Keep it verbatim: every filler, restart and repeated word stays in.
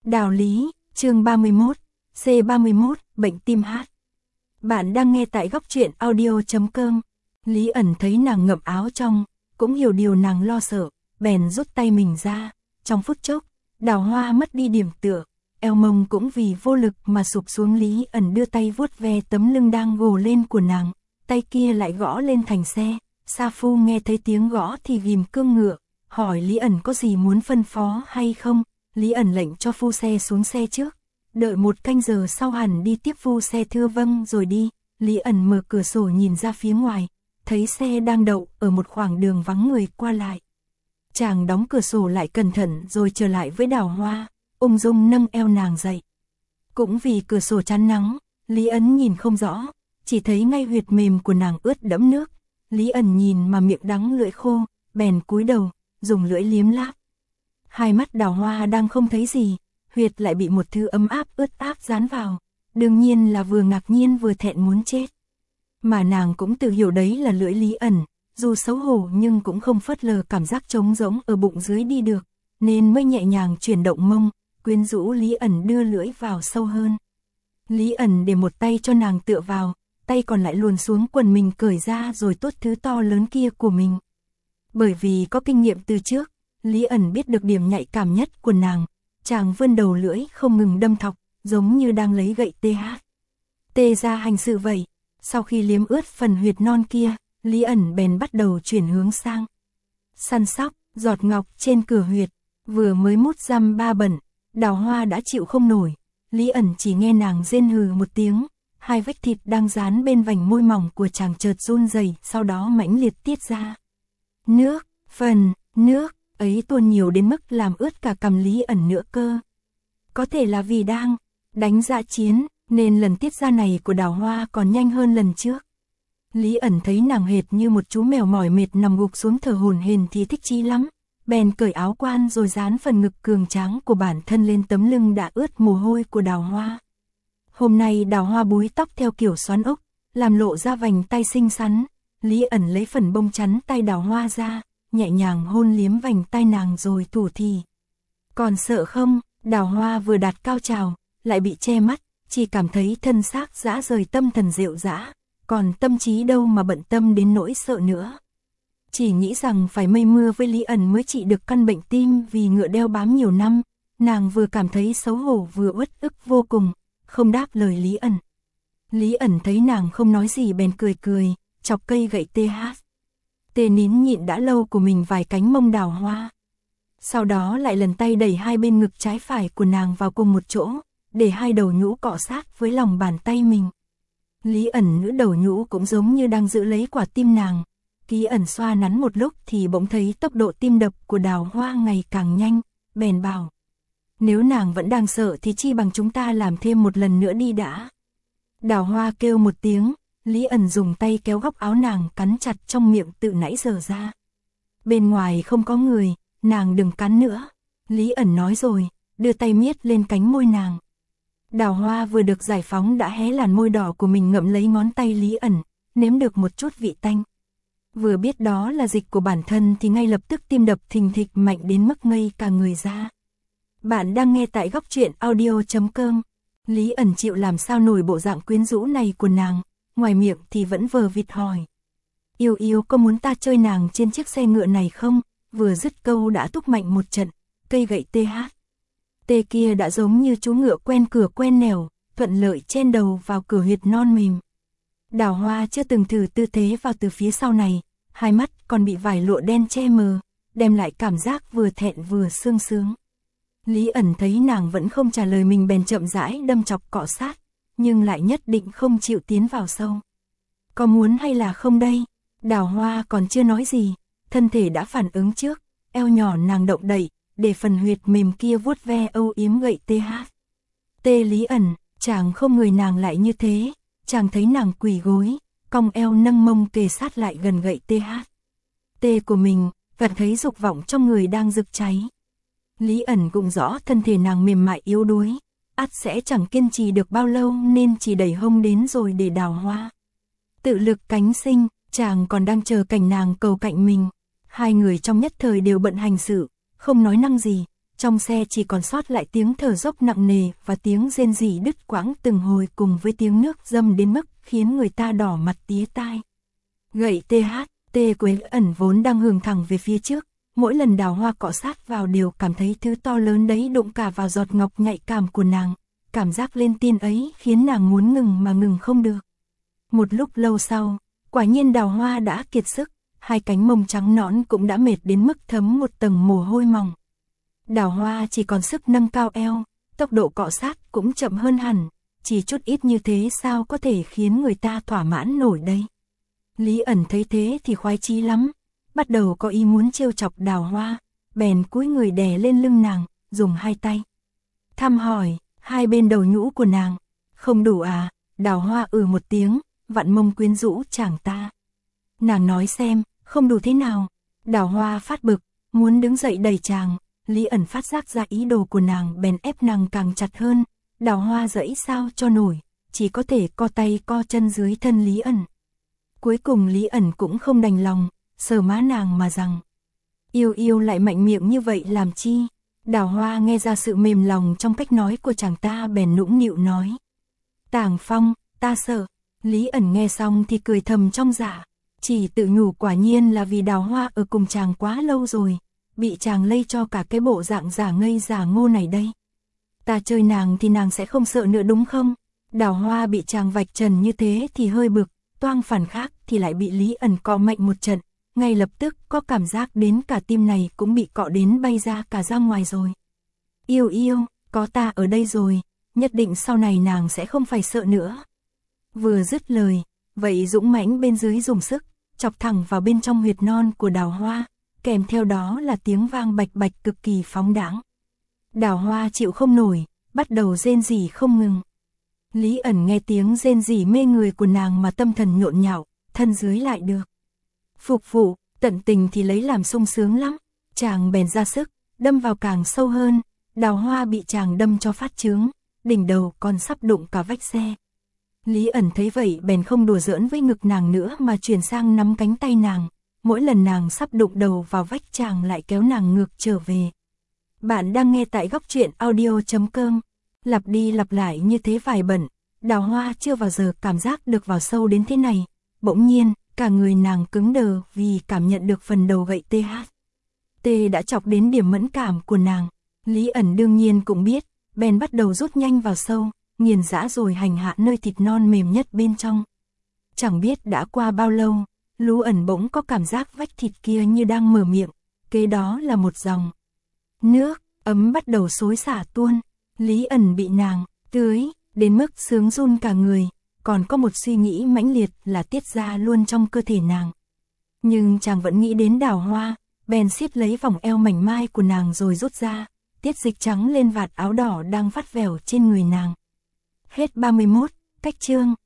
Đào Lý, chương ba mươi mốt, C ba mươi mốt, bệnh tim hát. Bạn đang nghe tại góc truyện audio chấm com. Lý ẩn thấy nàng ngậm áo trong, cũng hiểu điều nàng lo sợ, bèn rút tay mình ra. Trong phút chốc, Đào Hoa mất đi điểm tựa, eo mông cũng vì vô lực mà sụp xuống. Lý ẩn đưa tay vuốt ve tấm lưng đang gồ lên của nàng, tay kia lại gõ lên thành xe. Sa Phu nghe thấy tiếng gõ thì ghim cương ngựa, hỏi Lý ẩn có gì muốn phân phó hay không. Lý ẩn lệnh cho phu xe xuống xe trước, đợi một canh giờ sau hẳn đi tiếp. Phu xe thưa vâng rồi đi. Lý ẩn mở cửa sổ nhìn ra phía ngoài, thấy xe đang đậu ở một khoảng đường vắng người qua lại. Chàng đóng cửa sổ lại cẩn thận rồi trở lại với Đào Hoa, ung dung nâng eo nàng dậy. Cũng vì cửa sổ chắn nắng, Lý ẩn nhìn không rõ, chỉ thấy ngay huyệt mềm của nàng ướt đẫm nước. Lý ẩn nhìn mà miệng đắng lưỡi khô, bèn cúi đầu, dùng lưỡi liếm láp. Hai mắt Đào Hoa đang không thấy gì, huyệt lại bị một thứ ấm áp ướt áp dán vào, đương nhiên là vừa ngạc nhiên vừa thẹn muốn chết. Mà nàng cũng tự hiểu đấy là lưỡi Lý ẩn, dù xấu hổ nhưng cũng không phớt lờ cảm giác trống rỗng ở bụng dưới đi được, nên mới nhẹ nhàng chuyển động mông, quyến rũ Lý ẩn đưa lưỡi vào sâu hơn. Lý ẩn để một tay cho nàng tựa vào, tay còn lại luồn xuống quần mình cởi ra rồi tuốt thứ to lớn kia của mình. Bởi vì có kinh nghiệm từ trước, Lý ẩn biết được điểm nhạy cảm nhất của nàng, chàng vươn đầu lưỡi không ngừng đâm thọc, giống như đang lấy gậy th. Tê ra hành sự vậy. Sau khi liếm ướt phần huyệt non kia, Lý ẩn bèn bắt đầu chuyển hướng sang săn sóc, giọt ngọc trên cửa huyệt. Vừa mới mút dăm ba bẩn, Đào Hoa đã chịu không nổi. Lý ẩn chỉ nghe nàng rên hừ một tiếng, hai vách thịt đang dán bên vành môi mỏng của chàng chợt run rẩy, sau đó mãnh liệt tiết ra nước. Phần nước ấy tuôn nhiều đến mức làm ướt cả cằm Lý ẩn nữa cơ. Có thể là vì đang đánh dã chiến, nên lần tiết ra này của Đào Hoa còn nhanh hơn lần trước. Lý ẩn thấy nàng hệt như một chú mèo mỏi mệt nằm gục xuống thở hổn hển thì thích chí lắm, bèn cởi áo quan rồi dán phần ngực cường tráng của bản thân lên tấm lưng đã ướt mồ hôi của Đào Hoa. Hôm nay Đào Hoa búi tóc theo kiểu xoắn ốc, làm lộ ra vành tay xinh xắn. Lý ẩn lấy phần bông chắn tay Đào Hoa ra, nhẹ nhàng hôn liếm vành tay nàng rồi thủ thì. Còn sợ không? Đào Hoa vừa đạt cao trào, lại bị che mắt, chỉ cảm thấy thân xác dã rời, tâm thần rệu rã, còn tâm trí đâu mà bận tâm đến nỗi sợ nữa. Chỉ nghĩ rằng phải mây mưa với Lý ẩn mới trị được căn bệnh tim vì ngựa đeo bám nhiều năm, nàng vừa cảm thấy xấu hổ vừa uất ức vô cùng, không đáp lời Lý ẩn. Lý ẩn thấy nàng không nói gì bèn cười cười, chọc cây gậy th. Tê nín nhịn đã lâu của mình vài cánh mông Đào Hoa. Sau đó lại lần tay đẩy hai bên ngực trái phải của nàng vào cùng một chỗ, để hai đầu nhũ cọ sát với lòng bàn tay mình. Lý ẩn nữ đầu nhũ cũng giống như đang giữ lấy quả tim nàng. Ký ẩn xoa nắn một lúc thì bỗng thấy tốc độ tim đập của Đào Hoa ngày càng nhanh, bèn bảo: nếu nàng vẫn đang sợ thì chi bằng chúng ta làm thêm một lần nữa đi đã. Đào Hoa kêu một tiếng, Lý ẩn dùng tay kéo góc áo nàng cắn chặt trong miệng tự nãy giờ ra. Bên ngoài không có người, nàng đừng cắn nữa. Lý ẩn nói rồi, đưa tay miết lên cánh môi nàng. Đào Hoa vừa được giải phóng đã hé làn môi đỏ của mình ngậm lấy ngón tay Lý ẩn, nếm được một chút vị tanh. Vừa biết đó là dịch của bản thân thì ngay lập tức tim đập thình thịch mạnh đến mức ngây cả người ra. Bạn đang nghe tại góc truyện audio chấm com. Lý ẩn chịu làm sao nổi bộ dạng quyến rũ này của nàng, ngoài miệng thì vẫn vờ vịt hỏi: yêu yêu có muốn ta chơi nàng trên chiếc xe ngựa này không? Vừa dứt câu đã thúc mạnh một trận, cây gậy th. Tê kia đã giống như chú ngựa quen cửa quen nẻo, thuận lợi chen đầu vào cửa huyệt non mềm. Đào Hoa chưa từng thử tư thế vào từ phía sau này, hai mắt còn bị vải lụa đen che mờ, đem lại cảm giác vừa thẹn vừa sương sướng. Lý ẩn thấy nàng vẫn không trả lời mình bèn chậm rãi đâm chọc cọ sát, nhưng lại nhất định không chịu tiến vào sâu. Có muốn hay là không đây? Đào Hoa còn chưa nói gì, thân thể đã phản ứng trước, eo nhỏ nàng động đậy, để phần huyệt mềm kia vuốt ve âu yếm gậy th. Tê Lý ẩn, chàng không người nàng lại như thế, chàng thấy nàng quỳ gối, cong eo nâng mông kề sát lại gần gậy th. Tê của mình, vẫn thấy dục vọng trong người đang rực cháy. Lý ẩn cũng rõ thân thể nàng mềm mại yếu đuối, ắt sẽ chẳng kiên trì được bao lâu nên chỉ đẩy hông đến rồi để Đào Hoa tự lực cánh sinh, chàng còn đang chờ cảnh nàng cầu cạnh mình. Hai người trong nhất thời đều bận hành sự, không nói năng gì, Trong xe chỉ còn sót lại tiếng thở dốc nặng nề và tiếng rên rỉ đứt quãng từng hồi cùng với tiếng nước dâm đến mức khiến người ta đỏ mặt tía tai. Gậy tê hát, tê Quế Ẩn vốn đang hướng thẳng về phía trước, mỗi lần Đào Hoa cọ sát vào đều cảm thấy thứ to lớn đấy đụng cả vào giọt ngọc nhạy cảm của nàng, cảm giác lên tiên ấy khiến nàng muốn ngừng mà ngừng không được. Một lúc lâu sau, quả nhiên Đào Hoa đã kiệt sức, hai cánh mông trắng nõn cũng đã mệt đến mức thấm một tầng mồ hôi mỏng. Đào Hoa chỉ còn sức nâng cao eo, tốc độ cọ sát cũng chậm hơn hẳn, chỉ chút ít như thế sao có thể khiến người ta thỏa mãn nổi đây. Lý Ẩn thấy thế thì khoái chí lắm, bắt đầu có ý muốn trêu chọc Đào Hoa, bèn cúi người đè lên lưng nàng, dùng hai tay thăm hỏi hai bên đầu nhũ của nàng. Không đủ à? Đào Hoa ừ một tiếng, vặn mông quyến rũ chàng ta. Nàng nói xem, không đủ thế nào? Đào Hoa phát bực, muốn đứng dậy đẩy chàng. Lý Ẩn phát giác ra ý đồ của nàng bèn ép nàng càng chặt hơn. Đào Hoa dẫy sao cho nổi, chỉ có thể co tay co chân dưới thân Lý Ẩn. Cuối cùng Lý Ẩn cũng không đành lòng, sờ má nàng mà rằng: Yêu yêu lại mạnh miệng như vậy làm chi? Đào Hoa nghe ra sự mềm lòng trong cách nói của chàng ta bèn nũng nịu nói: Tàng Phong, ta sợ. Lý Ẩn nghe xong thì cười thầm trong dạ, chỉ tự nhủ quả nhiên là vì Đào Hoa ở cùng chàng quá lâu rồi, bị chàng lây cho cả cái bộ dạng giả ngây giả ngô này đây. Ta chơi nàng thì nàng sẽ không sợ nữa đúng không? Đào Hoa bị chàng vạch trần như thế thì hơi bực, toang phản khác thì lại bị Lý Ẩn cọ mạnh một trận, ngay lập tức có cảm giác đến cả tim này cũng bị cọ đến bay ra cả ra ngoài rồi. Yêu yêu, có ta ở đây rồi, nhất định sau này nàng sẽ không phải sợ nữa. Vừa dứt lời, vậy dũng mãnh bên dưới dùng sức, chọc thẳng vào bên trong huyệt non của Đào Hoa, kèm theo đó là tiếng vang bạch bạch cực kỳ phóng đãng. Đào Hoa chịu không nổi, bắt đầu rên rỉ không ngừng. Lý Ẩn nghe tiếng rên rỉ mê người của nàng mà tâm thần nhộn nhạo, thân dưới lại được phục vụ, tận tình thì lấy làm sung sướng lắm. Chàng bèn ra sức, đâm vào càng sâu hơn. Đào Hoa bị chàng đâm cho phát chướng, đỉnh đầu còn sắp đụng cả vách xe. Lý Ẩn thấy vậy bèn không đùa giỡn với ngực nàng nữa mà chuyển sang nắm cánh tay nàng. Mỗi lần nàng sắp đụng đầu vào vách chàng lại kéo nàng ngược trở về. Bạn đang nghe tại góc truyện audio chấm com. Lặp đi lặp lại như thế vài bận, Đào Hoa chưa bao giờ cảm giác được vào sâu đến thế này. Bỗng nhiên, cả người nàng cứng đờ vì cảm nhận được phần đầu gậy tê hát. T đã chọc đến điểm mẫn cảm của nàng. Lý Ẩn đương nhiên cũng biết, bèn bắt đầu rút nhanh vào sâu, nghiền dã rồi hành hạ nơi thịt non mềm nhất bên trong. Chẳng biết đã qua bao lâu, Lý Ẩn bỗng có cảm giác vách thịt kia như đang mở miệng, kế đó là một dòng nước ấm bắt đầu xối xả tuôn. Lý Ẩn bị nàng tưới đến mức sướng run cả người, còn có một suy nghĩ mãnh liệt là tiết ra luôn trong cơ thể nàng. Nhưng chàng vẫn nghĩ đến Đào Hoa, bèn siết lấy vòng eo mảnh mai của nàng rồi rút ra, tiết dịch trắng lên vạt áo đỏ đang vắt vẻo trên người nàng. Hết ba mươi mốt, cách chương.